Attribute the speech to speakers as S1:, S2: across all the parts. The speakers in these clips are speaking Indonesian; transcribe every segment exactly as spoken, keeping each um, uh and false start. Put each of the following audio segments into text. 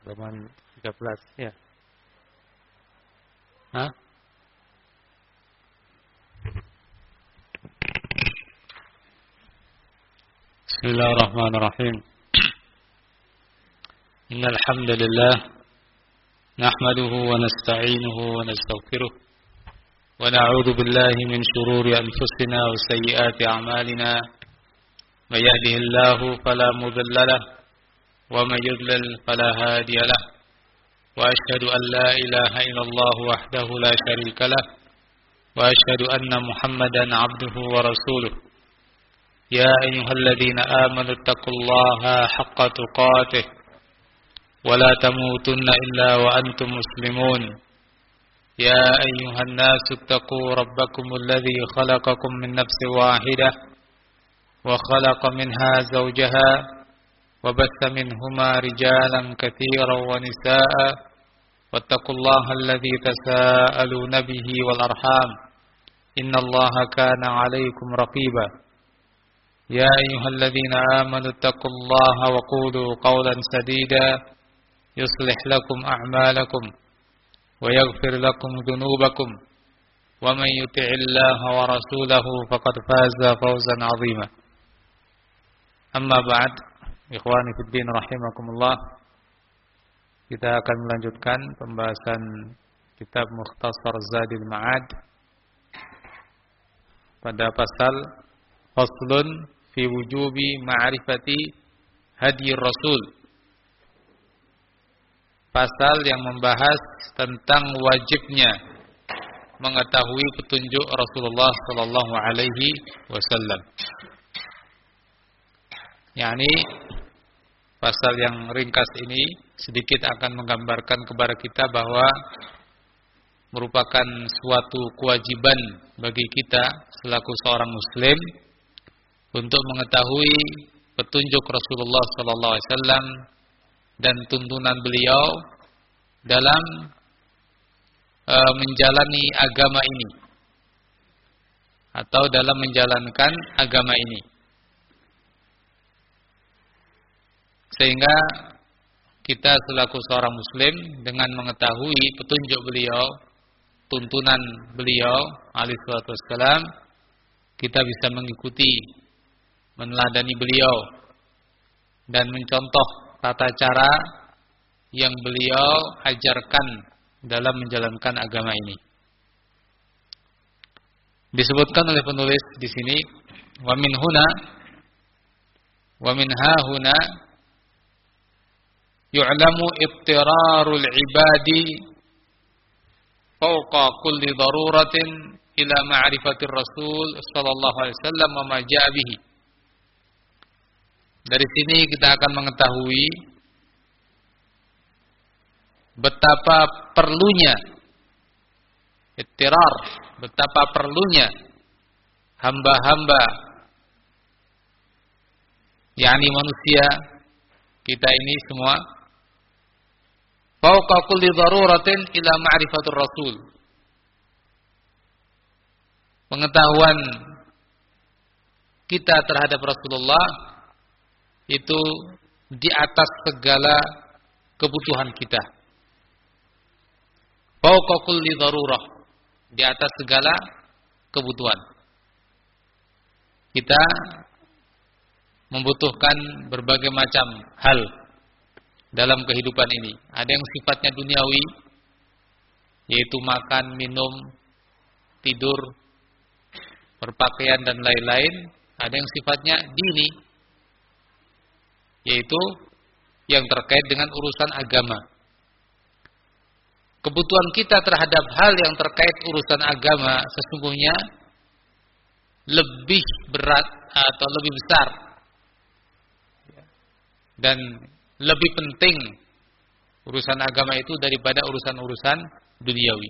S1: halaman tiga belas ya. Hah? Bismillahirrahmanirrahim. Innal hamdalillah nahmaduhu wa nasta'inuhu wa nastaghfiruh wa na'udzu billahi min shururi anfusina wa sayyiati a'malina. May yahdihillahu fala mudilla lahu wa may yudlil fala hadiya lahu. Wa asyhadu an la ilaha illallah wahdahu la syarika lahu wa asyhadu anna Muhammadan 'abduhu wa rasuluh. Ya ayyuhalladzina amanu taqullaha haqqa tuqatih wa la tamutunna illa wa antum muslimun. Ya ayyuhan nasu taqu rabbakumul ladzi khalaqakum min nafsin wahidah wa khalaqa minha zawjaha wa batha minhuma rijalan katsiran wa nisaa'a wattaqullaha alladzi tasaaluna bihi wal arham innallaha kana 'alaykum raqiba. Ya ayyuhalladzina amanu taqullaha wa qulu qawlan sadida yuslih lakum a'malakum wa yaghfir lakum dhunubakum wa man yuti'illaha wa rasulahu faqad faza fawzan 'azima. Amma ba'd, ikhwani fid din rahimakumullah. Kita akan melanjutkan pembahasan kitab Mukhtasar Zadil Ma'ad pada pasal faslun fi wujubi ma'rifati hadi Rasul. Pasal yang membahas tentang wajibnya mengetahui petunjuk Rasulullah sallallahu alaihi wasallam. Yani pasal yang ringkas ini sedikit akan menggambarkan kepada kita bahwa merupakan suatu kewajiban bagi kita selaku seorang muslim untuk mengetahui petunjuk Rasulullah sallallahu alaihi wasallam dan tuntunan beliau dalam e, menjalani agama ini atau dalam menjalankan agama ini. Sehingga kita selaku seorang muslim dengan mengetahui petunjuk beliau, tuntunan beliau alaihi salatu wassalam, kita bisa mengikuti, meneladani beliau dan mencontoh tata cara yang beliau ajarkan dalam menjalankan agama ini. Disebutkan oleh penulis di sini, wa min huna wa min ha huna yu'lamu ittirarul ibadi fawqa kulli daruratin ila ma'rifatir Rasul sallallahu alaihi wasallam wa ma ja'a bihi. Dari sini kita akan mengetahui betapa perlunya ittirar, betapa perlunya hamba-hamba, yakni manusia kita ini semua, fauqa kulli daruratin ila ma'rifatur Rasul. Pengetahuan kita terhadap Rasulullah itu di atas segala kebutuhan kita. Fauqa kulli darurah, di atas segala kebutuhan. Kita membutuhkan berbagai macam hal dalam kehidupan ini. Ada yang sifatnya duniawi, yaitu makan, minum, tidur, berpakaian dan lain-lain. Ada yang sifatnya dini, yaitu yang terkait dengan urusan agama. Kebutuhan kita terhadap hal yang terkait urusan agama sesungguhnya lebih berat atau lebih besar dan lebih penting urusan agama itu daripada urusan-urusan duniawi.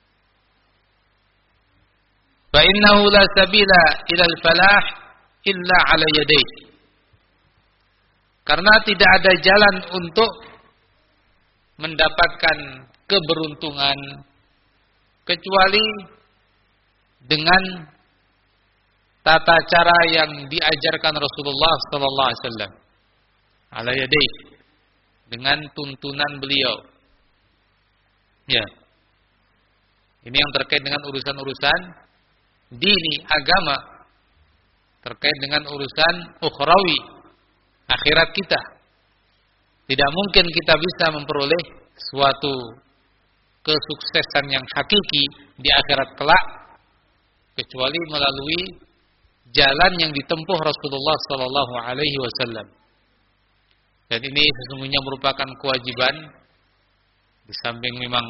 S1: Fa innahu la sabila ilal falah illa ala yadayhi. Karena tidak ada jalan untuk mendapatkan keberuntungan kecuali dengan tata cara yang diajarkan Rasulullah sallallahu alaihi wasallam. Ala yadayhi, dengan tuntunan beliau. Ya. Ini yang terkait dengan urusan-urusan dini, agama, terkait dengan urusan ukhrawi, akhirat kita. Tidak mungkin kita bisa memperoleh suatu kesuksesan yang hakiki di akhirat kelak kecuali melalui jalan yang ditempuh Rasulullah sallallahu alaihi wasallam. Dan ini sesungguhnya merupakan kewajiban, di samping memang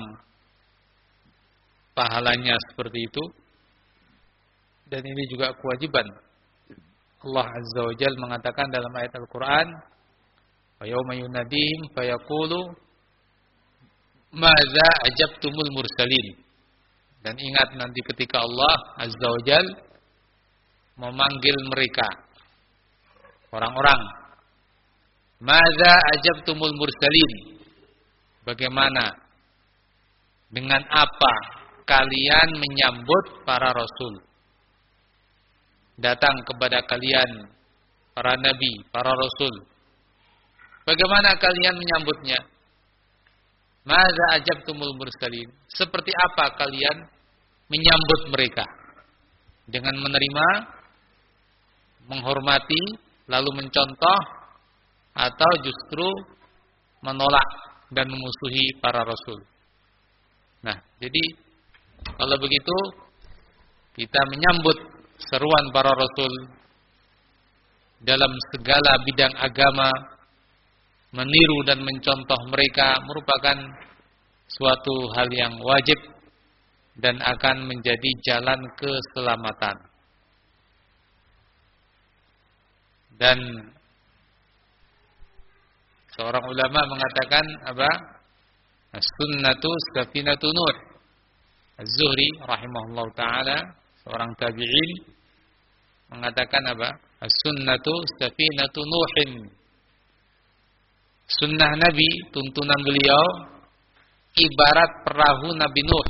S1: pahalanya seperti itu, dan ini juga kewajiban. Allah Azza wa Jalla mengatakan dalam ayat Al-Quran, wa yawma yunadihim fayaqulu madza ajabtumul mursalin. Dan ingat nanti ketika Allah Azza wa Jalla memanggil mereka, orang-orang, madza ajabtumul mursalin, bagaimana, dengan apa kalian menyambut para rasul, datang kepada kalian para nabi, para rasul, bagaimana kalian menyambutnya? Madza ajabtumul mursalin, seperti apa kalian menyambut mereka? Dengan menerima, menghormati, lalu mencontoh, atau justru menolak dan memusuhi para rasul? Nah, jadi kalau begitu kita menyambut seruan para rasul dalam segala bidang agama, meniru dan mencontoh mereka merupakan suatu hal yang wajib dan akan menjadi jalan keselamatan. Dan seorang ulama mengatakan apa? As-sunnatu safinatu nur. Az-Zuhri rahimahullah ta'ala, seorang tabi'in, mengatakan apa? As-sunnatu safinatu nuhin. Sunnah Nabi, tuntunan beliau, ibarat perahu Nabi Nuh.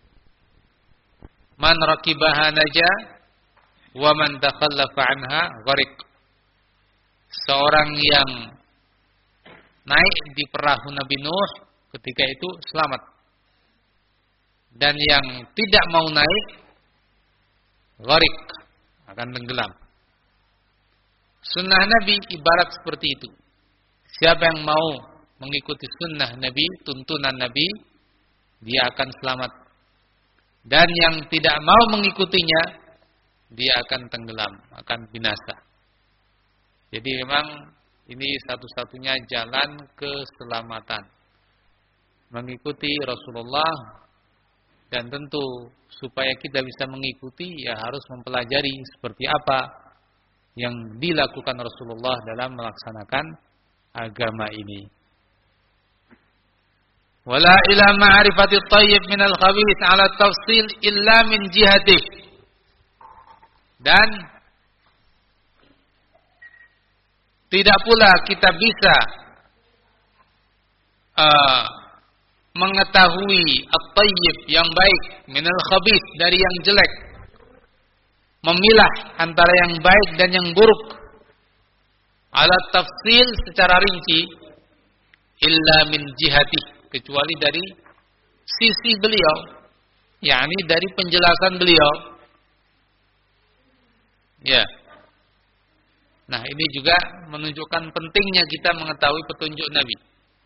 S1: Man rakibaha naja, wa man takhallafa anha gharik. Seorang yang naik di perahu Nabi Nuh ketika itu selamat. Dan yang tidak mau naik, gharik, akan tenggelam. Sunnah Nabi ibarat seperti itu. Siapa yang mau mengikuti sunnah Nabi, tuntunan Nabi, dia akan selamat. Dan yang tidak mau mengikutinya, dia akan tenggelam, akan binasa. Jadi memang ini satu-satunya jalan keselamatan. Mengikuti Rasulullah, dan tentu supaya kita bisa mengikuti, ya harus mempelajari seperti apa yang dilakukan Rasulullah dalam melaksanakan agama ini. Wala ila ma'rifati at-tayyib min al-khabith 'ala tafsil illa min jihati. Dan tidak pula kita bisa uh, mengetahui at-tayyib yang baik min al-khabith dari yang jelek, memilah antara yang baik dan yang buruk, ala tafsil secara rinci, illa min jihati, kecuali dari sisi beliau, yakni dari penjelasan beliau. Ya. Nah, ini juga menunjukkan pentingnya kita mengetahui petunjuk Nabi.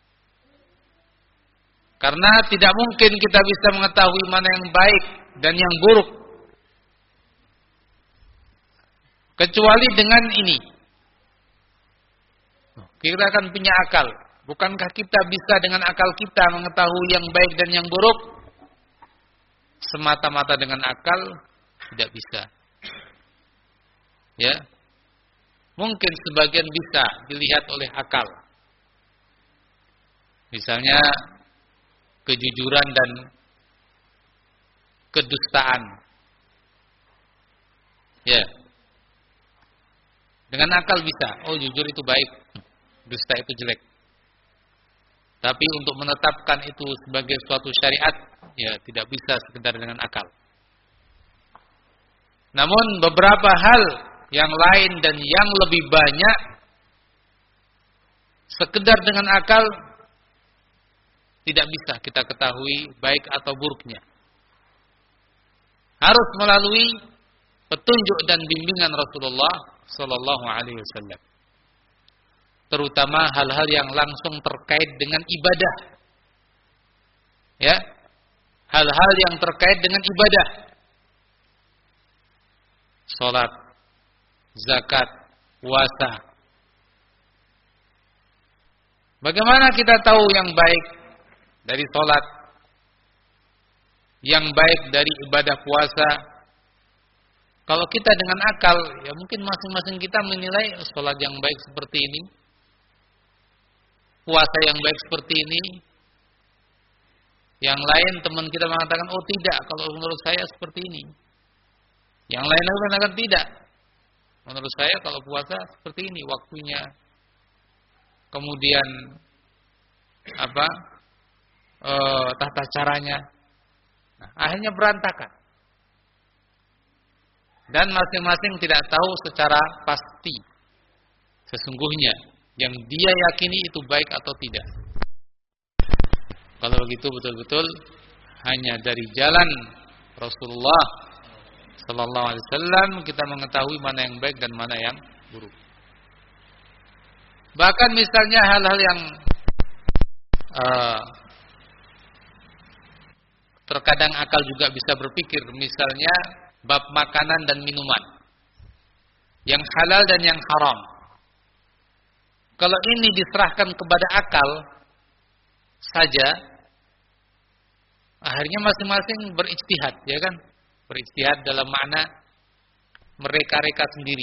S1: Karena tidak mungkin kita bisa mengetahui mana yang baik dan yang buruk kecuali dengan ini. Kita akan punya akal. Bukankah kita bisa dengan akal kita mengetahui yang baik dan yang buruk? Semata-mata dengan akal tidak bisa. Ya. Mungkin sebagian bisa dilihat oleh akal. Misalnya kejujuran dan kedustaan. Ya. Dengan akal bisa. Oh, jujur itu baik, dusta itu jelek. Tapi untuk menetapkan itu sebagai suatu syariat, ya tidak bisa sekedar dengan akal. Namun beberapa hal yang lain dan yang lebih banyak, sekedar dengan akal tidak bisa kita ketahui baik atau buruknya. Harus melalui petunjuk dan bimbingan Rasulullah sallallahu alaihi wasallam. Terutama hal-hal yang langsung terkait dengan ibadah. Ya. Hal-hal yang terkait dengan ibadah. Salat, zakat, puasa. Bagaimana kita tahu yang baik dari salat, yang baik dari ibadah puasa? Kalau kita dengan akal, ya mungkin masing-masing kita menilai salat yang baik seperti ini, puasa yang baik seperti ini. Yang lain teman kita mengatakan, oh tidak, kalau menurut saya seperti ini. Yang lain mengatakan tidak. Menurut saya kalau puasa seperti ini waktunya. Kemudian apa? E, tata caranya. Nah, akhirnya berantakan. Dan masing-masing tidak tahu secara pasti sesungguhnya yang dia yakini itu baik atau tidak. Kalau begitu betul-betul hanya dari jalan Rasulullah sallallahu alaihi wasallam kita mengetahui mana yang baik dan mana yang buruk. Bahkan misalnya hal-hal yang uh, terkadang akal juga bisa berpikir, misalnya bab makanan dan minuman, yang halal dan yang haram. Kalau ini diserahkan kepada akal saja, akhirnya masing-masing berijtihad, ya kan? Berijtihad dalam makna mereka-reka sendiri.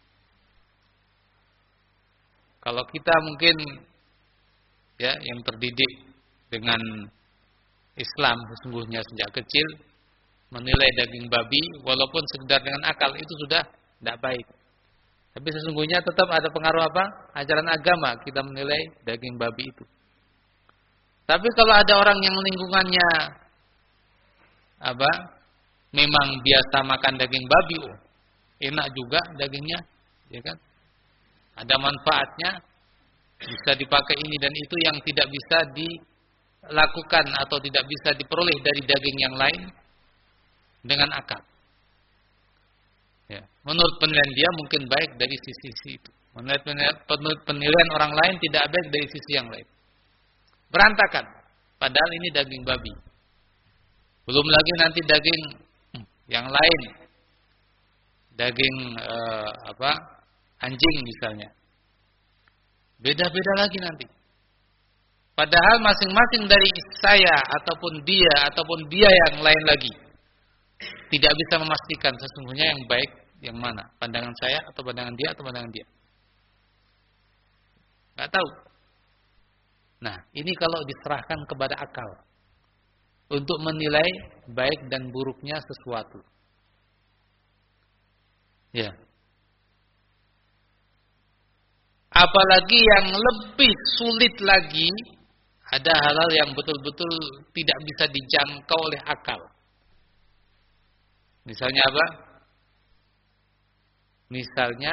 S1: Kalau kita mungkin ya yang terdidik dengan Islam sesungguhnya sejak kecil, menilai daging babi walaupun sekedar dengan akal itu sudah tidak baik. Tapi sesungguhnya tetap ada pengaruh apa? Ajaran agama kita menilai daging babi itu. Tapi kalau ada orang yang lingkungannya apa? Memang biasa makan daging babi, oh, enak juga dagingnya, ya kan? Ada manfaatnya, bisa dipakai ini dan itu yang tidak bisa dilakukan atau tidak bisa diperoleh dari daging yang lain dengan akal. Ya, menurut penilaian dia mungkin baik dari sisi itu. Menurut penilaian orang lain tidak baik dari sisi yang lain. Berantakan. Padahal ini daging babi. Belum lagi nanti daging yang lain. Daging eh, apa? Anjing misalnya. Beda-beda lagi nanti. Padahal masing-masing dari saya ataupun dia ataupun dia yang lain lagi tidak bisa memastikan sesungguhnya yang baik yang mana, pandangan saya atau pandangan dia atau pandangan dia. Enggak tahu. Nah, ini kalau diserahkan kepada akal untuk menilai baik dan buruknya sesuatu. Ya. Apalagi yang lebih sulit lagi, ada hal-hal yang betul-betul tidak bisa dijangkau oleh akal. Misalnya apa? Misalnya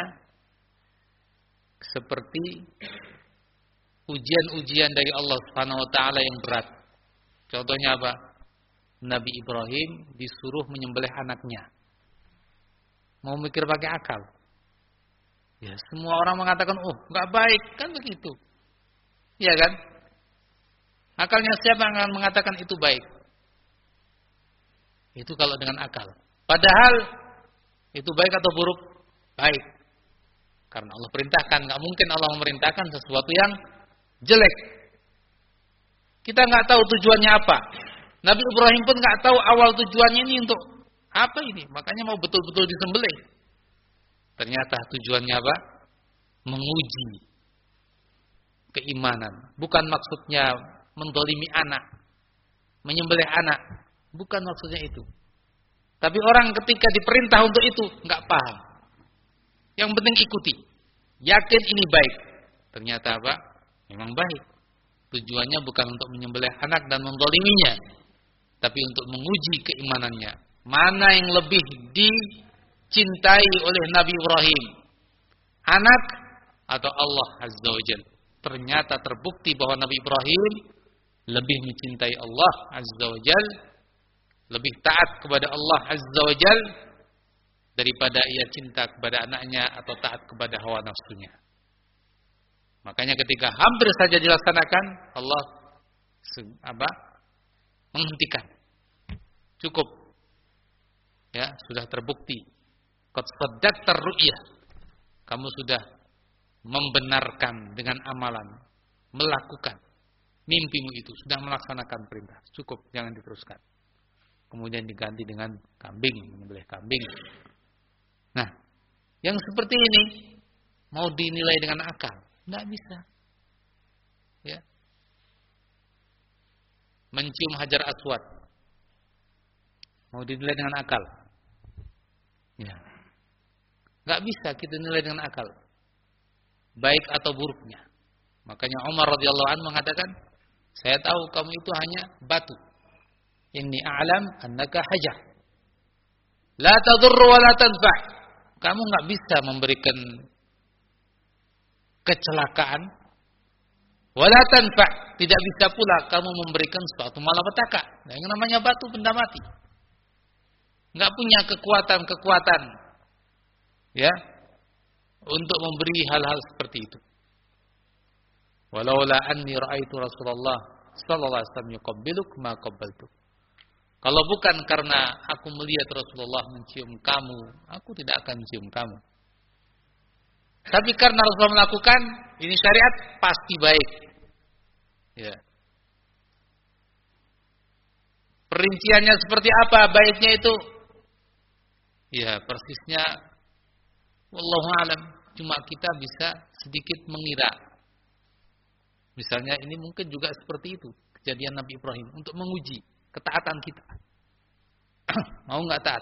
S1: seperti ujian-ujian dari Allah Subhanahu wa taala yang berat. Contohnya apa? Nabi Ibrahim disuruh menyembelih anaknya. Mau mikir pakai akal. Ya, semua orang mengatakan, "Oh, enggak baik." Kan begitu. Iya kan? Akalnya siapa yang akan mengatakan itu baik? Itu kalau dengan akal. Padahal itu baik atau buruk? Baik. Karena Allah perintahkan, enggak mungkin Allah memerintahkan sesuatu yang jelek. Kita enggak tahu tujuannya apa. Nabi Ibrahim pun enggak tahu awal tujuannya ini untuk apa ini. Makanya mau betul-betul disembelih. Ternyata tujuannya apa? Menguji keimanan. Bukan maksudnya mendolimi anak, menyembelih anak. Bukan maksudnya itu. Tapi orang ketika diperintah untuk itu enggak paham. Yang penting ikuti. Yakin ini baik. Ternyata apa? Memang baik. Tujuannya bukan untuk menyembelih anak dan mendoliminya, tapi untuk menguji keimanannya. Mana yang lebih dicintai oleh Nabi Ibrahim? Anak atau Allah Azza wa Jalla? Ternyata terbukti bahwa Nabi Ibrahim lebih mencintai Allah Azza wa Jal, lebih taat kepada Allah Azza wa Jal daripada ia cinta kepada anaknya atau taat kepada hawa nafsunya. Makanya ketika hampir saja dilaksanakan, Allah apa? menghentikan. Cukup. Ya, sudah terbukti. Qad saddaqta ru'yah. Kamu sudah membenarkan dengan amalan, melakukan mimpimu itu, sudah melaksanakan perintah. Cukup, jangan diteruskan. Kemudian diganti dengan kambing, menyembelih kambing. Nah, yang seperti ini mau dinilai dengan akal, enggak bisa. Ya. Mencium hajar aswad mau dinilai dengan akal. Ya. Enggak bisa kita nilai dengan akal. Baik atau buruknya. Makanya Umar radhiyallahu anhu mengatakan, saya tahu kamu itu hanya batu. Inni a'lam annaka hajar. La tadurru wa la tanfa'. Kamu enggak bisa memberikan kecelakaan, wala tanfa', tidak bisa pula kamu memberikan suatu malapetaka. Nah, yang namanya batu benda mati. Enggak punya kekuatan-kekuatan ya untuk memberi hal-hal seperti itu. Walaula anni ra'aitu Rasulullah sallallahu alaihi wasallam yuqabbiluk ma qabbaltu. Kalau bukan karena aku melihat Rasulullah mencium kamu, aku tidak akan mencium kamu. Tapi karena Rasulullah melakukan, ini syariat pasti baik. Ya. Perinciannya seperti apa baiknya itu? Ya, persisnya wallahu alam, cuma kita bisa sedikit mengira. Misalnya ini mungkin juga seperti itu kejadian Nabi Ibrahim untuk menguji ketaatan kita. Mau enggak taat?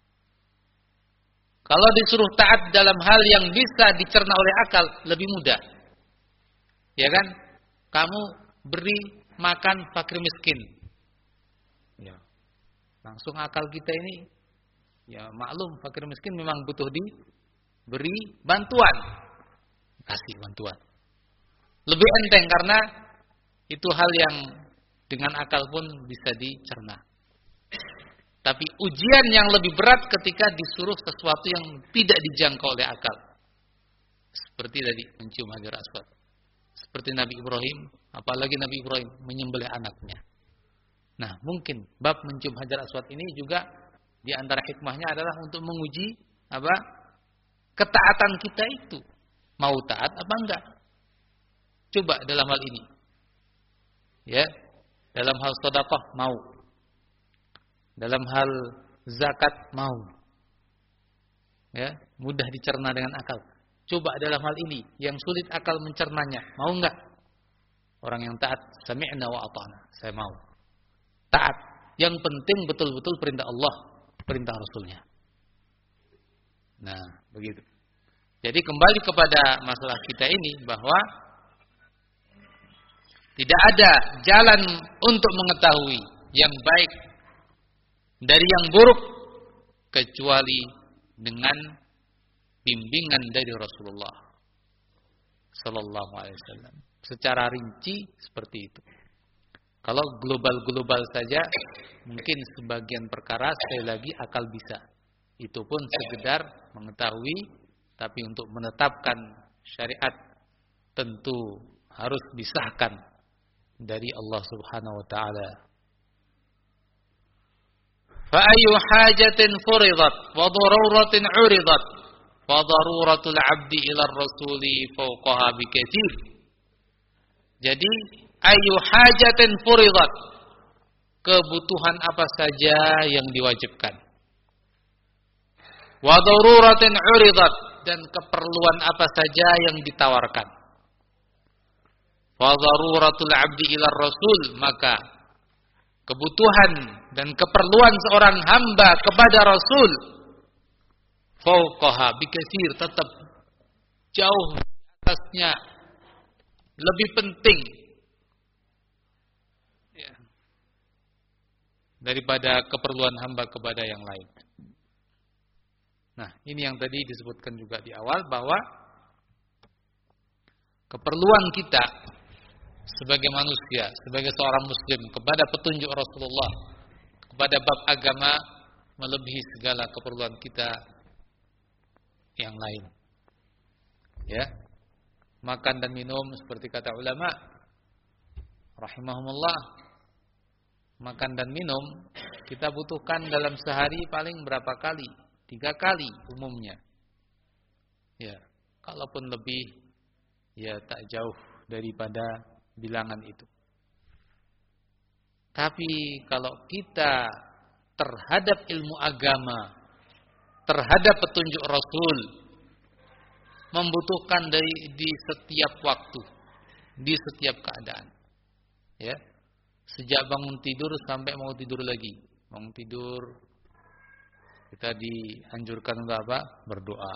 S1: Kalau disuruh taat dalam hal yang bisa dicerna oleh akal, lebih mudah. Ya kan? Kamu beri makan fakir miskin. Ya. Langsung akal kita ini, ya maklum fakir miskin memang butuh diberi bantuan. Kasih bantuan. Lebih enteng karena itu hal yang dengan akal pun bisa dicerna. Tapi ujian yang lebih berat ketika disuruh sesuatu yang tidak dijangkau oleh akal. Seperti tadi mencium hajar aswad. Seperti Nabi Ibrahim, apalagi Nabi Ibrahim menyembelih anaknya. Nah, mungkin bab mencium hajar aswad ini juga di antara hikmahnya adalah untuk menguji apa? Ketaatan kita itu. Mau taat apa enggak? Coba dalam hal ini. Ya, dalam hal sedekah mau. Dalam hal zakat mau. Ya, mudah dicerna dengan akal. Coba dalam hal ini yang sulit akal mencernanya, mau enggak? Orang yang taat, sami'na wa ata'na, saya mau. Taat. Yang penting betul-betul perintah Allah, perintah Rasulnya. Nah, begitu. Jadi kembali kepada masalah kita ini bahwa tidak ada jalan untuk mengetahui yang baik dari yang buruk kecuali dengan bimbingan dari Rasulullah sallallahu alaihi wasallam. Secara rinci seperti itu. Kalau global-global saja mungkin sebagian perkara sekali lagi akal bisa. Itu pun sekedar mengetahui, tapi untuk menetapkan syariat tentu harus disahkan dari Allah Subhanahu wa taala. Fa ayyu hajatin furidat wa daruratin 'uridat wa daruratul 'abdi ila ar-rasuli fawqaha bikatsir. Jadi ayyu hajatin furidat, kebutuhan apa saja yang diwajibkan. Wa daruratin 'uridat, dan keperluan apa saja yang ditawarkan. Wa daruratul 'abdi ila ar-rasul, maka kebutuhan dan keperluan seorang hamba kepada Rasul fauqaha bikatsir, tetap jauh di atasnya, lebih penting ya, daripada keperluan hamba kepada yang lain. Nah, ini yang tadi disebutkan juga di awal bahwa keperluan kita sebagai manusia, sebagai seorang muslim kepada petunjuk Rasulullah, kepada bab agama melebihi segala keperluan kita yang lain. Ya. Makan dan minum seperti kata ulama rahimahumullah, makan dan minum kita butuhkan dalam sehari paling berapa kali? Tiga kali umumnya. Ya, kalaupun lebih ya tak jauh daripada bilangan itu. Tapi kalau kita terhadap ilmu agama, terhadap petunjuk Rasul, membutuhkan dari di setiap waktu, di setiap keadaan. Ya. Sejak bangun tidur sampai mau tidur lagi. Bangun tidur kita dianjurkan untuk apa? Berdoa.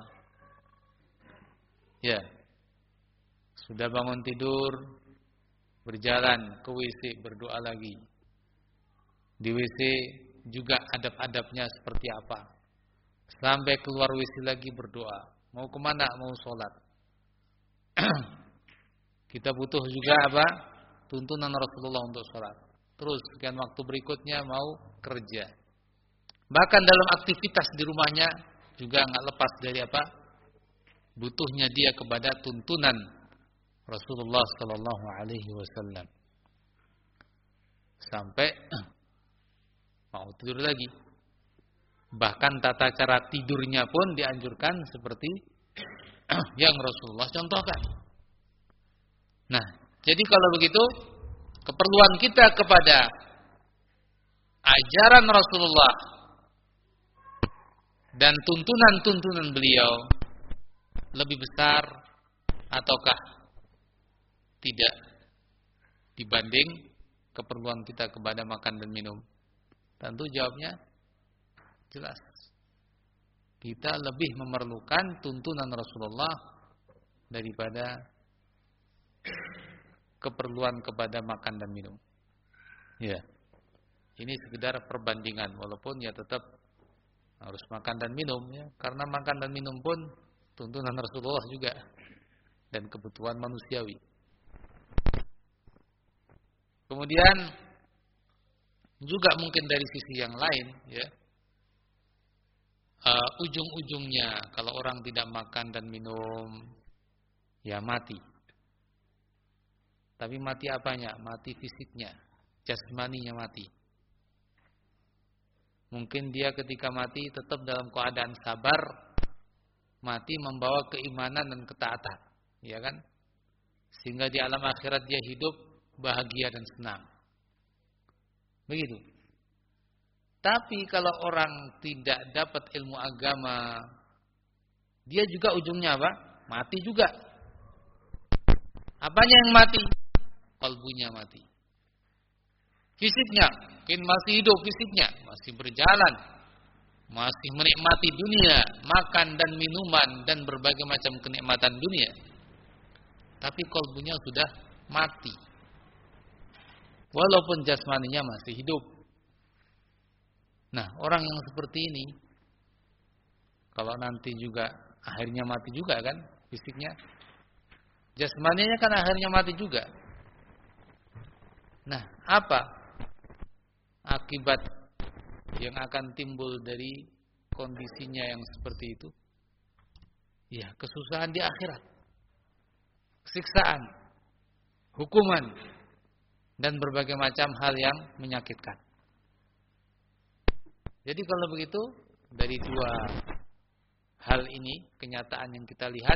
S1: Ya. Sudah bangun tidur, berjalan ke W C, berdoa lagi. Di W C juga adab-adabnya seperti apa. Sampai keluar W C lagi berdoa. Mau kemana? Mau sholat. Kita butuh juga apa? Tuntunan Rasulullah untuk sholat. Terus sekian waktu berikutnya mau kerja. Bahkan dalam aktivitas di rumahnya juga nggak lepas dari apa? Butuhnya dia kepada tuntunan Rasulullah Sallallahu Alaihi Wasallam. Sampai mau tidur lagi. Bahkan tata cara tidurnya pun dianjurkan seperti yang Rasulullah contohkan. Nah, jadi kalau begitu keperluan kita kepada ajaran Rasulullah dan tuntunan-tuntunan beliau lebih besar ataukah tidak dibanding keperluan kita kepada makan dan minum? Tentu jawabnya jelas. Kita lebih memerlukan tuntunan Rasulullah daripada keperluan kepada makan dan minum. Ya. Ini sekedar perbandingan, walaupun ya tetap harus makan dan minum ya, karena makan dan minum pun tuntunan Rasulullah juga dan kebutuhan manusiawi. Kemudian juga mungkin dari sisi yang lain ya, uh, ujung-ujungnya kalau orang tidak makan dan minum ya mati. Tapi mati apanya? Mati fisiknya, jasmaninya mati. Mungkin dia ketika mati tetap dalam keadaan sabar, mati membawa keimanan dan ketaatan, ya kan? Sehingga di alam akhirat dia hidup bahagia dan senang. Begitu. Tapi kalau orang tidak dapat ilmu agama, dia juga ujungnya apa? Mati juga. Apanya yang mati? Kalbunya mati. Fisiknya mungkin masih hidup, fisiknya masih berjalan, masih menikmati dunia, makan dan minuman dan berbagai macam kenikmatan dunia. Tapi kalbunya sudah mati. Walaupun jasmaninya masih hidup. Nah, orang yang seperti ini kalau nanti juga akhirnya mati juga kan fisiknya, jasmaninya kan akhirnya mati juga. Nah, apa akibat yang akan timbul dari kondisinya yang seperti itu? Ya, kesusahan di akhirat, siksaan, hukuman, dan berbagai macam hal yang menyakitkan. Jadi kalau begitu, dari dua hal ini, kenyataan yang kita lihat,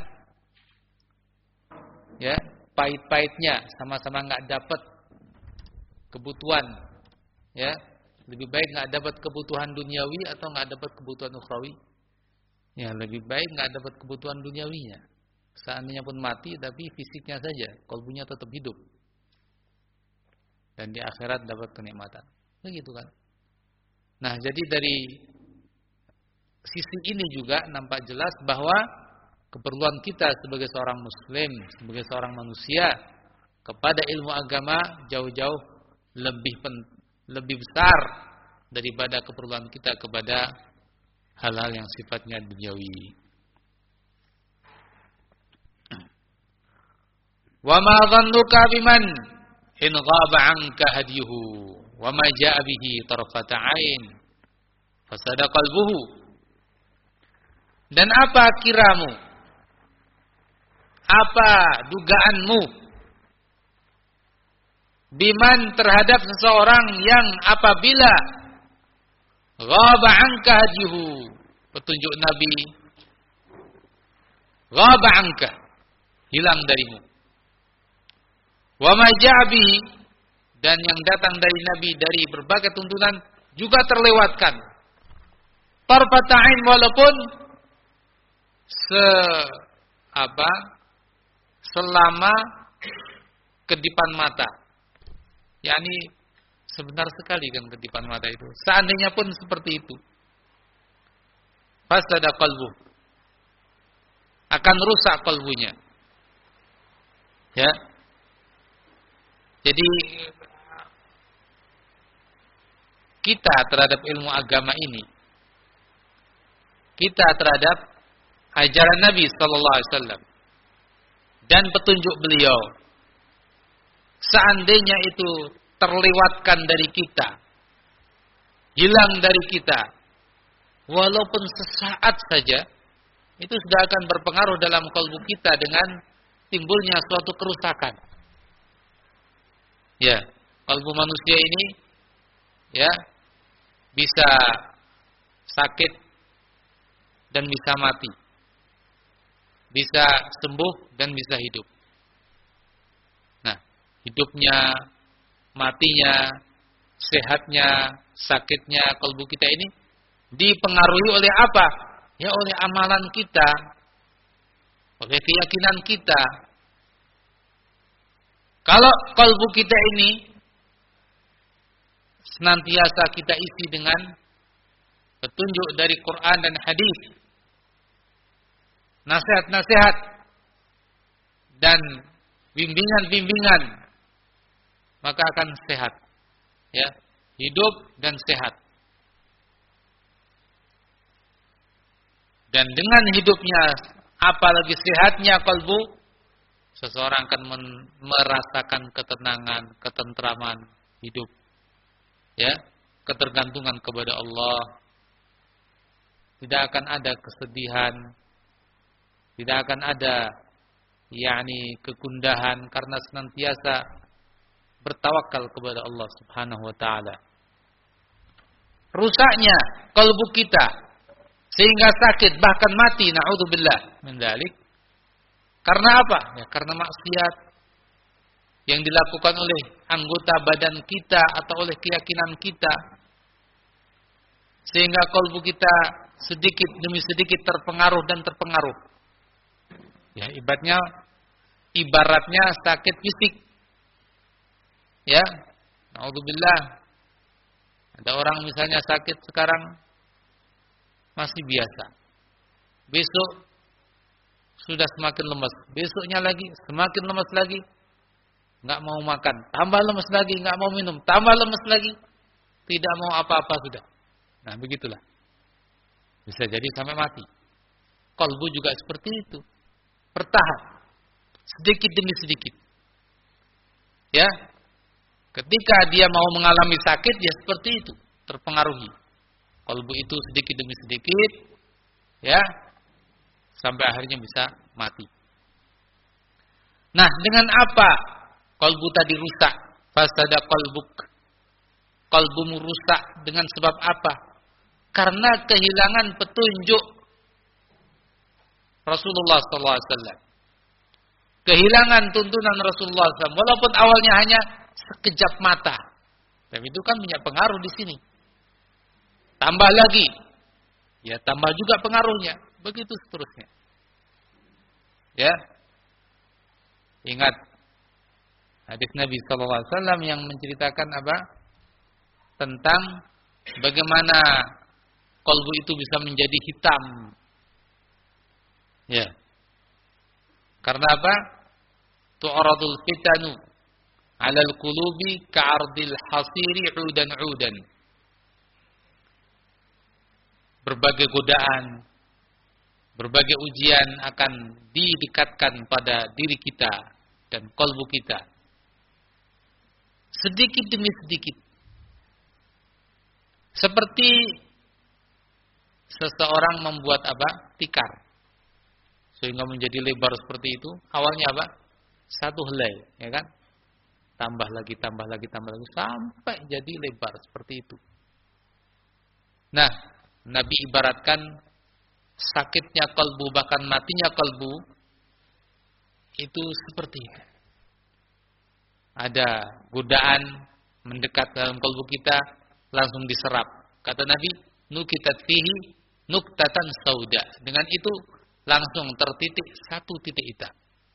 S1: ya, pahit-pahitnya sama-sama nggak dapat kebutuhan, ya, lebih baik nggak dapat kebutuhan duniawi atau nggak dapat kebutuhan ukhrawi? Ya, lebih baik nggak dapat kebutuhan duniawinya. Seandainya pun mati, tapi fisiknya saja, kalbunya tetap hidup, dan di akhirat dapat kenikmatan. Begitu kan? Nah, jadi dari sisi ini juga nampak jelas bahwa keperluan kita sebagai seorang muslim, sebagai seorang manusia kepada ilmu agama jauh-jauh lebih pen, lebih besar daripada keperluan kita kepada hal-hal yang sifatnya duniawi. Wa ma dhannuka biman in ghaba 'anka hadiyuhu wa ma jaa'a bihi tarfata 'ain fasada qalbuhu. Dan apa kiramu? Apa dugaanmu biman terhadap seseorang yang apabila ghaba 'anka hadiyuhu, petunjuk Nabi, ghaba 'anka, hilang darimu. Wa ma jaa bihi, dan yang datang dari Nabi dari berbagai tuntunan juga terlewatkan. Tarfata 'ain, walaupun se apa selama kedipan mata. yakni sebentar sekali kan kedipan mata itu. Seandainya pun seperti itu, fasada qalbu, akan rusak kalbunya. Ya. Jadi kita terhadap ilmu agama ini, kita terhadap ajaran Nabi sallallahu alaihi wasallam dan petunjuk beliau, seandainya itu terlewatkan dari kita, hilang dari kita, walaupun sesaat saja, itu sudah akan berpengaruh dalam kalbu kita dengan timbulnya suatu kerusakan. Ya, kalbu manusia ini ya bisa sakit dan bisa mati, bisa sembuh dan bisa hidup. Nah, hidupnya, matinya, sehatnya, sakitnya kalbu kita ini dipengaruhi oleh apa? Ya, oleh amalan kita, oleh keyakinan kita. Kalau kalbu kita ini senantiasa kita isi dengan petunjuk dari Quran dan hadis, nasihat-nasihat dan bimbingan-bimbingan, maka akan sehat, ya, hidup dan sehat. Dan dengan hidupnya, apalagi sehatnya kalbu, seseorang akan merasakan ketenangan, ketentraman hidup, ya, ketergantungan kepada Allah. Tidak akan ada kesedihan, tidak akan ada yakni kegundahan, karena senantiasa bertawakal kepada Allah Subhanahu wa taala. Rusaknya kalbu kita sehingga sakit bahkan mati, naudzubillah min dzalik. Karena apa? Ya, karena maksiat yang dilakukan oleh anggota badan kita atau oleh keyakinan kita, sehingga kalbu kita sedikit demi sedikit terpengaruh dan terpengaruh. Ya, ibaratnya ibaratnya sakit fisik. Ya, naudzubillah. Ada orang misalnya sakit sekarang masih biasa, besok sudah semakin lemas, besoknya lagi semakin lemas lagi, nggak mau makan, tambah lemas lagi, nggak mau minum, tambah lemas lagi, tidak mau apa-apa sudah. Nah, begitulah, bisa jadi sampai mati. Kalbu juga seperti itu, bertahap, sedikit demi sedikit. Ya, ketika dia mau mengalami sakit, dia seperti itu, terpengaruhi. Kalbu itu sedikit demi sedikit, ya, sampai akhirnya bisa mati. Nah, dengan apa kalbu tadi rusak? Fasada qalbuk. Kalbumu rusak dengan sebab apa? Karena kehilangan petunjuk Rasulullah sallallahu alaihi wasallam. Kehilangan tuntunan Rasulullah sallallahu alaihi wasallam, walaupun awalnya hanya sekejap mata. Tapi itu kan punya pengaruh di sini. Tambah lagi, ya tambah juga pengaruhnya. Begitu seterusnya. Ya, ingat hadis Nabi sallallahu alaihi wasallam yang menceritakan apa? Tentang bagaimana kalbu itu bisa menjadi hitam. Ya. Karena apa? Tu'radul fitanu 'alal qulubi ka'ardil hasiri 'udan 'udan. Berbagai godaan, berbagai ujian akan didekatkan pada diri kita dan kalbu kita. sedikit demi sedikit. Seperti seseorang membuat apa? Tikar. Sehingga menjadi lebar seperti itu. Awalnya apa? Satu helai, ya kan? Tambah lagi, tambah lagi, tambah lagi sampai jadi lebar seperti itu. Nah, Nabi ibaratkan sakitnya kalbu, bahkan matinya kalbu itu seperti itu. Ada godaan mendekat dalam kalbu kita, langsung diserap. Kata Nabi, nukitat fihi nuktatan sauda. Dengan itu langsung tertitik satu titik hitam.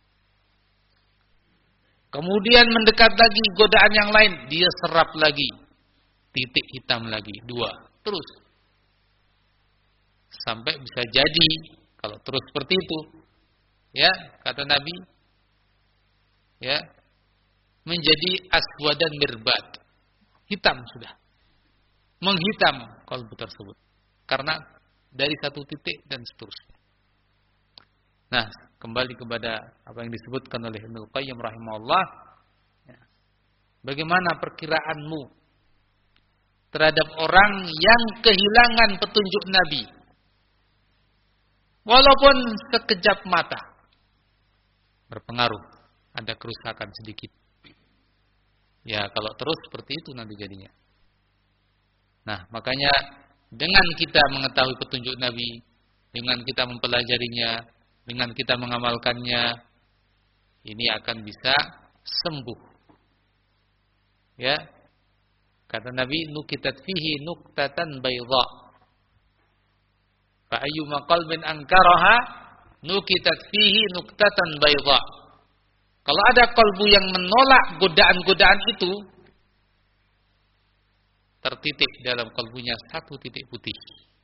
S1: Kemudian mendekat lagi godaan yang lain, dia serap lagi titik hitam lagi, dua, terus sampai bisa jadi kalau terus seperti itu, ya kata Nabi, ya menjadi aswadan mirbat, hitam sudah, menghitam kalbu tersebut karena dari satu titik dan seterusnya. Nah, kembali kepada apa yang disebutkan oleh Ibnu Qayyim rahimahullah, ya, bagaimana perkiraanmu terhadap orang yang kehilangan petunjuk Nabi, walaupun sekejap mata, berpengaruh, ada kerusakan sedikit. Ya, kalau terus seperti itu nanti jadinya. Nah, makanya dengan kita mengetahui petunjuk Nabi, dengan kita mempelajarinya, dengan kita mengamalkannya, ini akan bisa sembuh. Ya, kata Nabi, nukitat fihi nuktatan bayda. Fa ayyuma qalbin ankaraha nukitat fihi nuktatan bayda. Kalau ada kalbu yang menolak godaan-godaan itu, tertitik dalam kalbunya satu titik putih.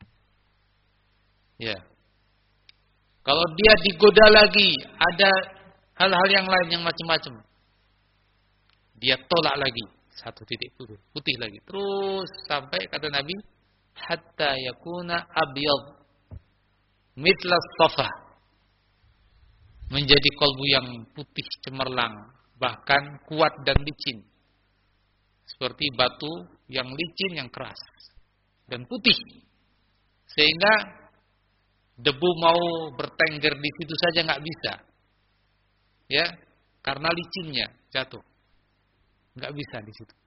S1: Ya. Kalau dia digoda lagi, ada hal-hal yang lain yang macam-macam, dia tolak lagi, satu titik putih, putih lagi. Terus sampai kata Nabi, hatta yakuna abyad mitla safa, menjadi kalbu yang putih cemerlang, bahkan kuat dan licin, seperti batu yang licin yang keras dan putih, sehingga debu mau bertengger di situ saja nggak bisa, ya, karena licinnya jatuh, nggak bisa di situ,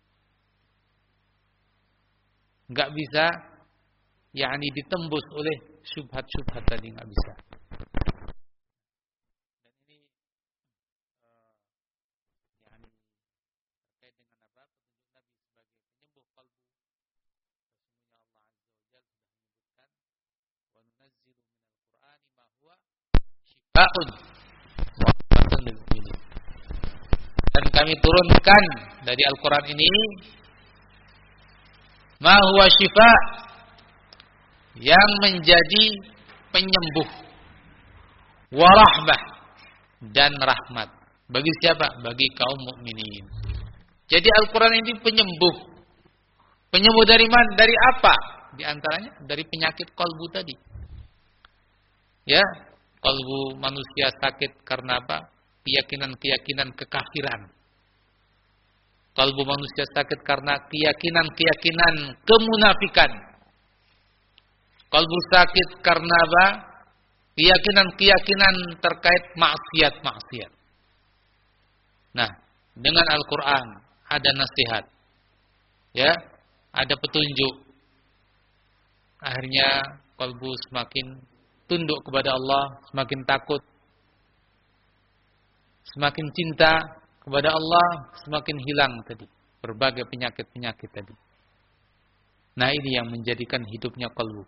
S1: nggak bisa, yakni ditembus oleh syubhat-syubhat tadi, nggak bisa. Dan ini uh, yakni terkait dengan apa? Petunjuk Nabi sebagai penyembuh kalbu. Sesungguhnya Allah Azza wa Jalla sudah menyebutkan, wa nunazzilu minal Qur'ani ma huwa shifaa'un wa rahmatun lil mu'minin. Dan kami turunkan dari Al-Qur'an ini ma huwa shifa', yang menjadi penyembuh, wa rahmah, dan rahmat. Bagi siapa? Bagi kaum mukminin. Jadi Al-Qur'an ini penyembuh. Penyembuh dari mana? Dari apa? Di antaranya dari penyakit kalbu tadi. Ya, kalbu manusia sakit karena apa? Keyakinan-keyakinan kekafiran. Kalbu manusia sakit karena keyakinan-keyakinan kemunafikan. Kalbu sakit karena apa? Keyakinan-keyakinan terkait maksiat-maksiat. Nah, dengan Al-Quran ada nasihat, ya, ada petunjuk. Akhirnya kalbu semakin tunduk kepada Allah, semakin takut, semakin cinta kepada Allah, semakin hilang tadi berbagai penyakit-penyakit tadi. Nah, ini yang menjadikan hidupnya kalbu.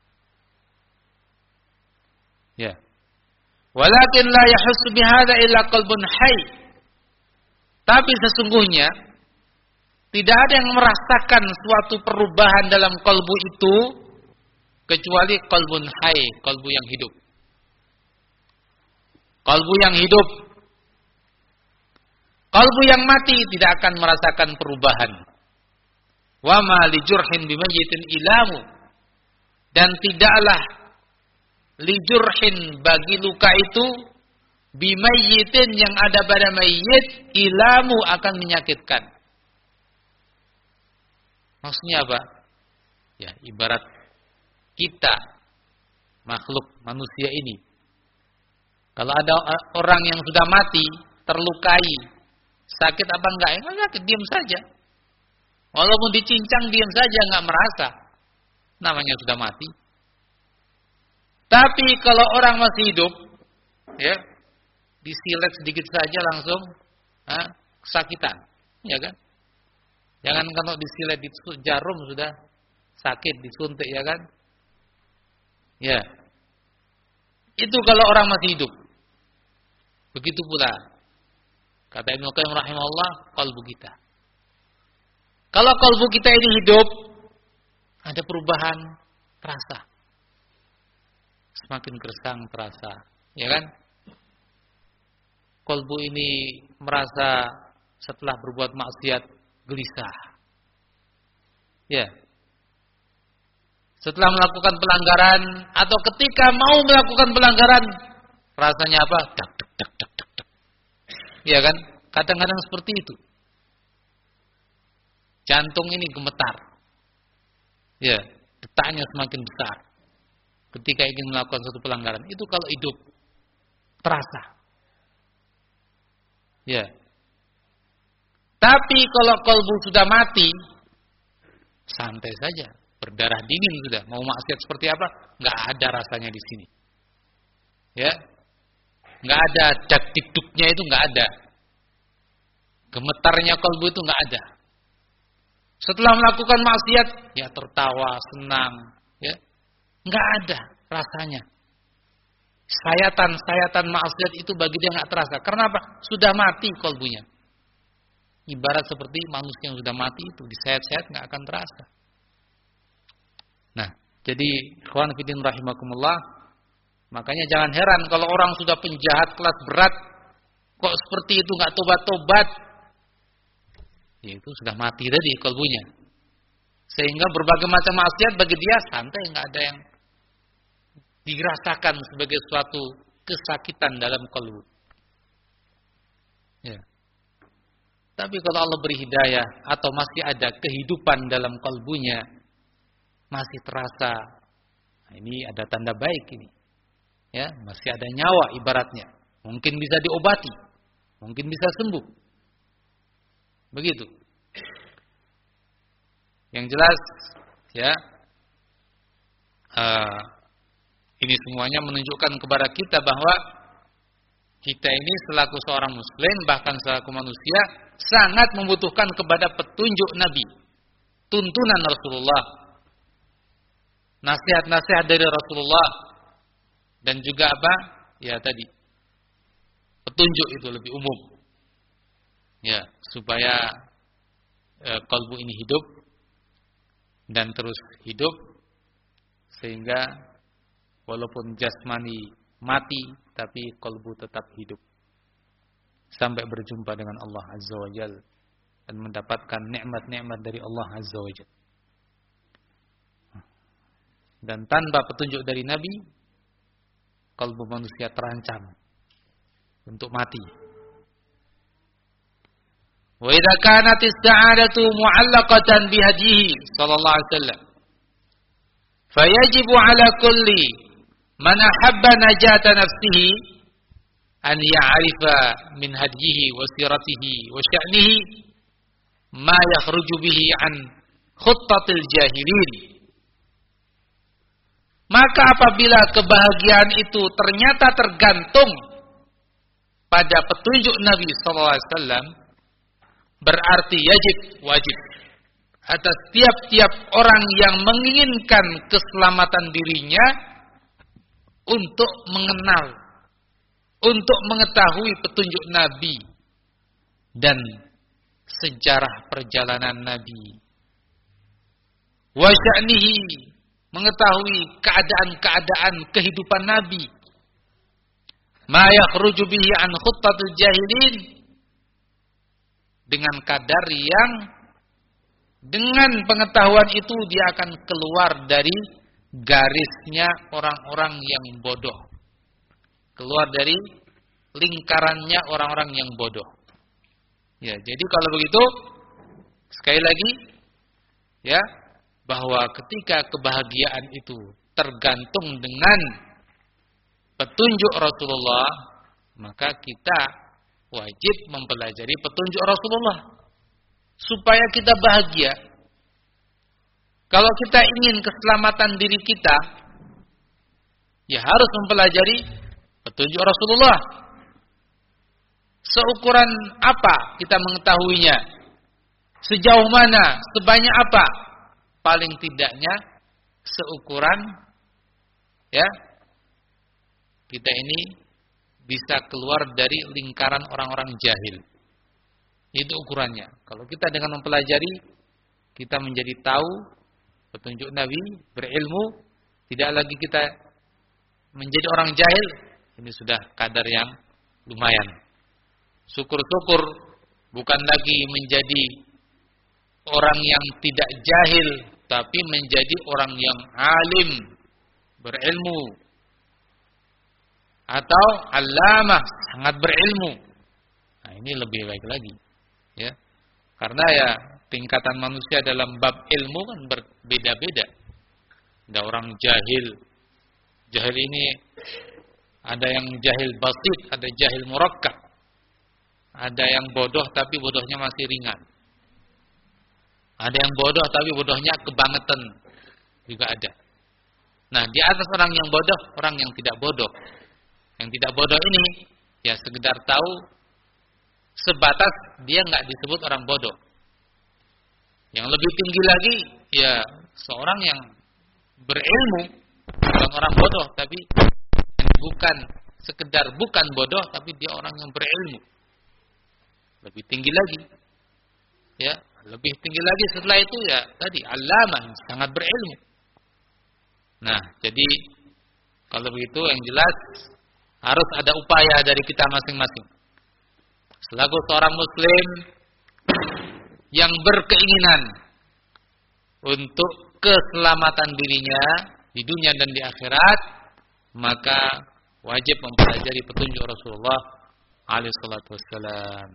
S1: Ya. Walakin la yahussu bihadza illa qalbun hayy. Tapi sesungguhnya tidak ada yang merasakan suatu perubahan dalam kalbu itu kecuali qalbun hayy, kalbu yang hidup. Kalbu yang hidup. Kalbu yang mati tidak akan merasakan perubahan. Wa ma li jurhin bimayyitin ilamu. Dan tidaklah lijurhin bagi luka itu bimayyitin yang ada pada mayyit ilamu akan menyakitkan. Maksudnya apa? Ya, ibarat kita, makhluk manusia ini. Kalau ada orang yang sudah mati, terlukai, sakit apa enggak? Enggak sakit, diam saja. Walaupun dicincang, diam saja, enggak merasa. Namanya sudah mati. Tapi kalau orang masih hidup, ya, disilet sedikit saja langsung ha, kesakitan, ya kan? Jangan kalau disilet di jarum sudah sakit, disuntik, ya kan? Ya. Itu kalau orang masih hidup. Begitu pula kata Ibnu Qayyim rahimahullah, qalbu kita. Kalau qalbu kita ini hidup, ada perubahan terasa. Semakin gersang terasa, ya kan? Qalbu ini merasa setelah berbuat maksiat gelisah. Ya. Setelah melakukan pelanggaran atau ketika mau melakukan pelanggaran, rasanya apa? Dak dak dak dak dak dak. Ya kan? Kadang-kadang seperti itu. Jantung ini gemetar. Ya, detaknya semakin besar. Ketika ingin melakukan suatu pelanggaran, itu kalau hidup terasa. Ya. Tapi kalau kalbu sudah mati, santai saja, berdarah dingin sudah. Mau maksiat seperti apa? Enggak ada rasanya di sini. Ya. Enggak ada dak dikduknya, itu enggak ada. Gemetarnya kalbu itu enggak ada. Setelah melakukan maksiat, ya tertawa, senang, ya. Enggak ada rasanya. Sayatan-sayatan maksiat itu bagi dia enggak terasa. Karena apa? Sudah mati kalbunya. Ibarat seperti manusia yang sudah mati itu, disayat-sayat enggak akan terasa. Nah, jadi ikhwan fillah rahimakumullah, makanya jangan heran kalau orang sudah penjahat kelas berat kok seperti itu enggak tobat-tobat. Ya itu sudah mati tadi kalbunya. Sehingga berbagai macam maksiat bagi dia santai, enggak ada yang dirasakan sebagai suatu kesakitan dalam kalbu. Ya. Tapi kalau Allah beri hidayah atau masih ada kehidupan dalam kalbunya, masih terasa, nah ini ada tanda baik ini. Ya, masih ada nyawa ibaratnya. Mungkin bisa diobati, mungkin bisa sembuh. Begitu. Yang jelas, ya, uh, ini semuanya menunjukkan kepada kita bahwa kita ini selaku seorang muslim, bahkan selaku manusia, sangat membutuhkan kepada petunjuk Nabi, tuntunan Rasulullah, nasihat-nasihat dari Rasulullah, dan juga apa? Ya tadi, petunjuk itu lebih umum, ya supaya e, kalbu ini hidup dan terus hidup, sehingga walaupun jasmani mati, tapi kalbu tetap hidup sampai berjumpa dengan Allah Azza wa Jalla dan mendapatkan nikmat-nikmat dari Allah Azza wa Jalla. Dan tanpa petunjuk dari Nabi, kalbu manusia terancam untuk mati. Wa idza kanat as-sa'adatu mu'allaqatan bi hadihi sallallahu alaihi wasallam, fayajibu 'ala kulli man ahabba najata nafsihi an ya'rifa min hadihi wa siratihi wa sya'nihi ma yakhruju bihi an khuttatil jahilin. Maka apabila kebahagiaan itu ternyata tergantung pada petunjuk Nabi sallallahu alaihi wasallam, berarti yajib, wajib atas tiap-tiap orang yang menginginkan keselamatan dirinya untuk mengenal, untuk mengetahui petunjuk Nabi dan sejarah perjalanan Nabi. Wa sya'nihi, mengetahui keadaan-keadaan kehidupan Nabi. Ma yakhruju bihi an khuttatil jahilin, dengan kadar yang dengan pengetahuan itu dia akan keluar dari garisnya orang-orang yang bodoh. Keluar dari lingkarannya orang-orang yang bodoh. Ya, jadi kalau begitu sekali lagi ya, bahwa ketika kebahagiaan itu tergantung dengan petunjuk Rasulullah, maka kita wajib mempelajari petunjuk Rasulullah supaya kita bahagia. Kalau kita ingin keselamatan diri kita, ya harus mempelajari petunjuk Rasulullah. Seukuran apa kita mengetahuinya? Sejauh mana? Sebanyak apa? Paling tidaknya seukuran, ya, kita ini bisa keluar dari lingkaran orang-orang jahil. Itu ukurannya. Kalau kita dengan mempelajari, kita menjadi tahu petunjuk Nabi, berilmu, tidak lagi kita menjadi orang jahil. Ini sudah kadar yang lumayan. Syukur-syukur bukan lagi menjadi orang yang tidak jahil, tapi menjadi orang yang alim, berilmu, atau alamah, sangat berilmu. Nah, ini lebih baik lagi, ya. Karena ya tingkatan manusia dalam bab ilmu kan berbeda-beda. Ada orang jahil. Jahil ini ada yang jahil basit, ada jahil murakkab. Ada yang bodoh tapi bodohnya masih ringan. Ada yang bodoh tapi bodohnya kebangetan. Juga ada. Nah, di atas orang yang bodoh, orang yang tidak bodoh. Yang tidak bodoh ini ya sekedar tahu, sebatas dia nggak disebut orang bodoh. Yang lebih tinggi lagi ya seorang yang berilmu, bukan orang bodoh, tapi bukan sekedar bukan bodoh, tapi dia orang yang berilmu. Lebih tinggi lagi, ya lebih tinggi lagi setelah itu ya tadi alamah, sangat berilmu. Nah, jadi kalau begitu yang jelas harus ada upaya dari kita masing-masing. Selaku seorang muslim yang berkeinginan untuk keselamatan dirinya di dunia dan di akhirat, maka wajib mempelajari petunjuk Rasulullah alaihi salatu wassalam.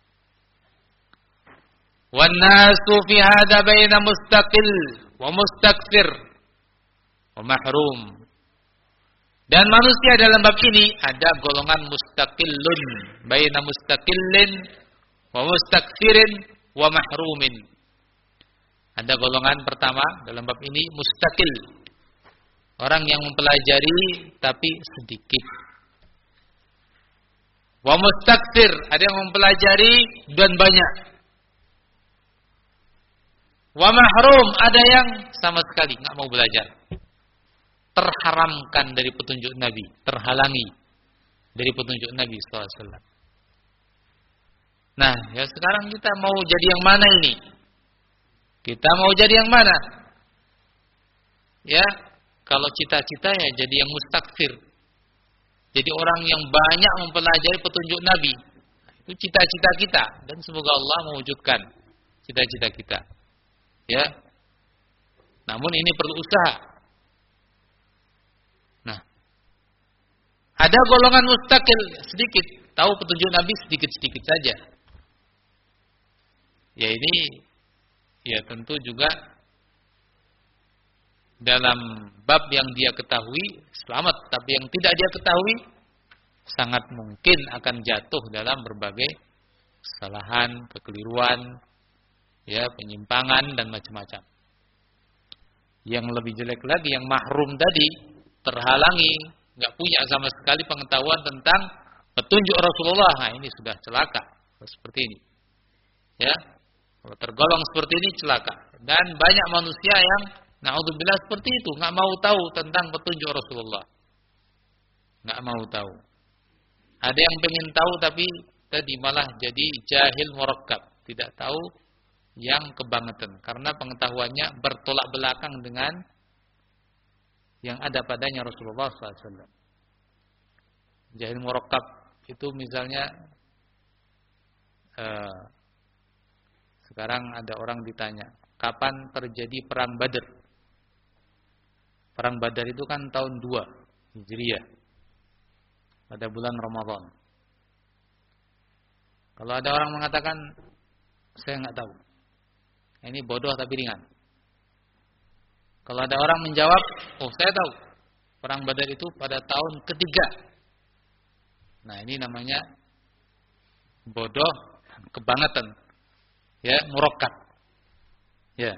S1: Wan nasu fi hadza baina mustaqil wa mustakthir wa mahrum. Dan manusia dalam bab ini ada golongan mustaqillun, baina mustaqillin wa mustakthirin wa mahrumin. Ada golongan pertama dalam bab ini mustaqil. Orang yang mempelajari tapi sedikit. Wa mustakthir, ada yang mempelajari dan banyak. Wa mahrum, ada yang sama sekali enggak mau belajar. Terharamkan dari petunjuk Nabi, terhalangi dari petunjuk Nabi sallallahu alaihi wasallam. Nah, ya sekarang kita mau jadi yang mana ini? Kita mau jadi yang mana? Ya, kalau cita-cita ya jadi yang mustakfir. Jadi orang yang banyak mempelajari petunjuk Nabi. Itu cita-cita kita dan semoga Allah mewujudkan cita-cita kita. Ya. Namun ini perlu usaha. Nah, ada golongan mustaqil sedikit, tahu petunjuk Nabi sedikit-sedikit saja. Ya ini ya tentu juga dalam bab yang dia ketahui selamat, tapi yang tidak dia ketahui sangat mungkin akan jatuh dalam berbagai kesalahan, kekeliruan, ya, penyimpangan dan macam-macam. Yang lebih jelek lagi yang mahrum tadi, terhalangi, enggak punya sama sekali pengetahuan tentang petunjuk Rasulullah. Nah, ini sudah celaka seperti ini. Ya. Kalau tergolong seperti ini celaka. Dan banyak manusia yang naudzubillah seperti itu, enggak mau tahu tentang petunjuk Rasulullah. Enggak mau tahu. Ada yang pengen tahu tapi tadi malah jadi jahil murakkab, tidak tahu yang kebangetan karena pengetahuannya bertolak belakang dengan yang ada padanya Rasulullah sallallahu alaihi wasallam. Jahil murakkab itu misalnya eh, sekarang ada orang ditanya, kapan terjadi perang Badar? Perang Badar itu kan tahun dua Hijriah, pada bulan Ramadan. Kalau ada orang mengatakan saya enggak tahu, ini bodoh tapi ringan. Kalau ada orang menjawab, oh saya tahu, perang Badar itu pada tahun ketiga. Nah ini namanya bodoh, kebangetan, ya, murokat, ya.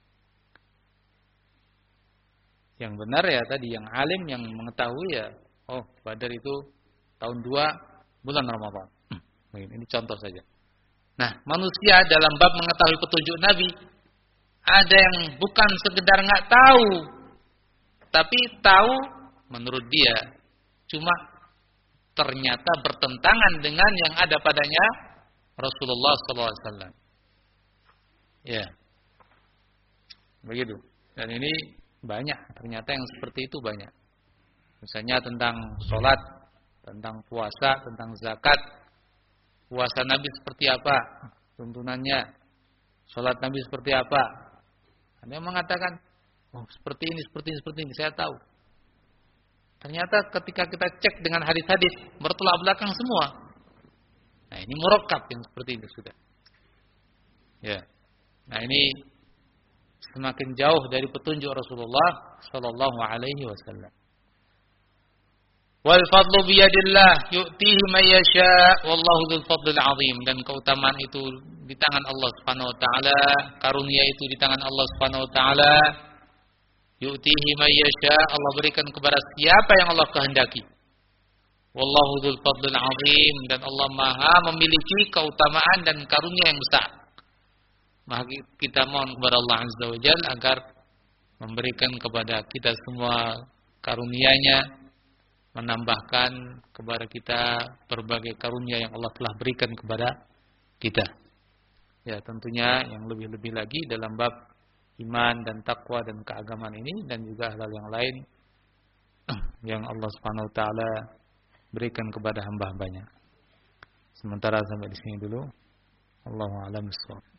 S1: Yang benar ya tadi, yang alim, yang mengetahui ya, oh Badar itu tahun dua bulan Ramadan. Ini contoh saja. Nah, manusia dalam bab mengetahui petunjuk Nabi, ada yang bukan sekedar nggak tahu, tapi tahu menurut dia, cuma ternyata bertentangan dengan yang ada padanya Rasulullah sallallahu alaihi wasallam. Ya, begitu. Dan ini banyak, ternyata yang seperti itu banyak. Misalnya tentang sholat, tentang puasa, tentang zakat. Puasa Nabi seperti apa tuntunannya, sholat Nabi seperti apa. Ada yang mengatakan, oh seperti ini, seperti ini, seperti ini, saya tahu. Ternyata ketika kita cek dengan hadis-hadis, bertolak belakang semua. Nah ini murokkab yang seperti ini sudah. Ya, nah ini semakin jauh dari petunjuk Rasulullah Sallallahu Alaihi Wasallam. Wal fadlu biyadillah yu'tihi man yasha wallahu dzul fadlil azim. Dan keutamaan itu di tangan Allah Subhanahu wa taala, karunia itu di tangan Allah Subhanahu wa taala. Yu'tihi man yasha, Allah berikan kepada siapa yang Allah kehendaki. Wallahu dzul fadlil azim, dan Allah Maha memiliki keutamaan dan karunia yang besar. Maka kita mohon kepada Allah Azza wa Jalla agar memberikan kepada kita semua karunia-Nya, menambahkan kepada kita berbagai karunia yang Allah telah berikan kepada kita. Ya, tentunya yang lebih-lebih lagi dalam bab iman dan takwa dan keagamaan ini, dan juga hal yang lain yang Allah Subhanahu wa taala berikan kepada hamba-hambanya. Sementara sampai di sini dulu. Allahu a'lam bishawab.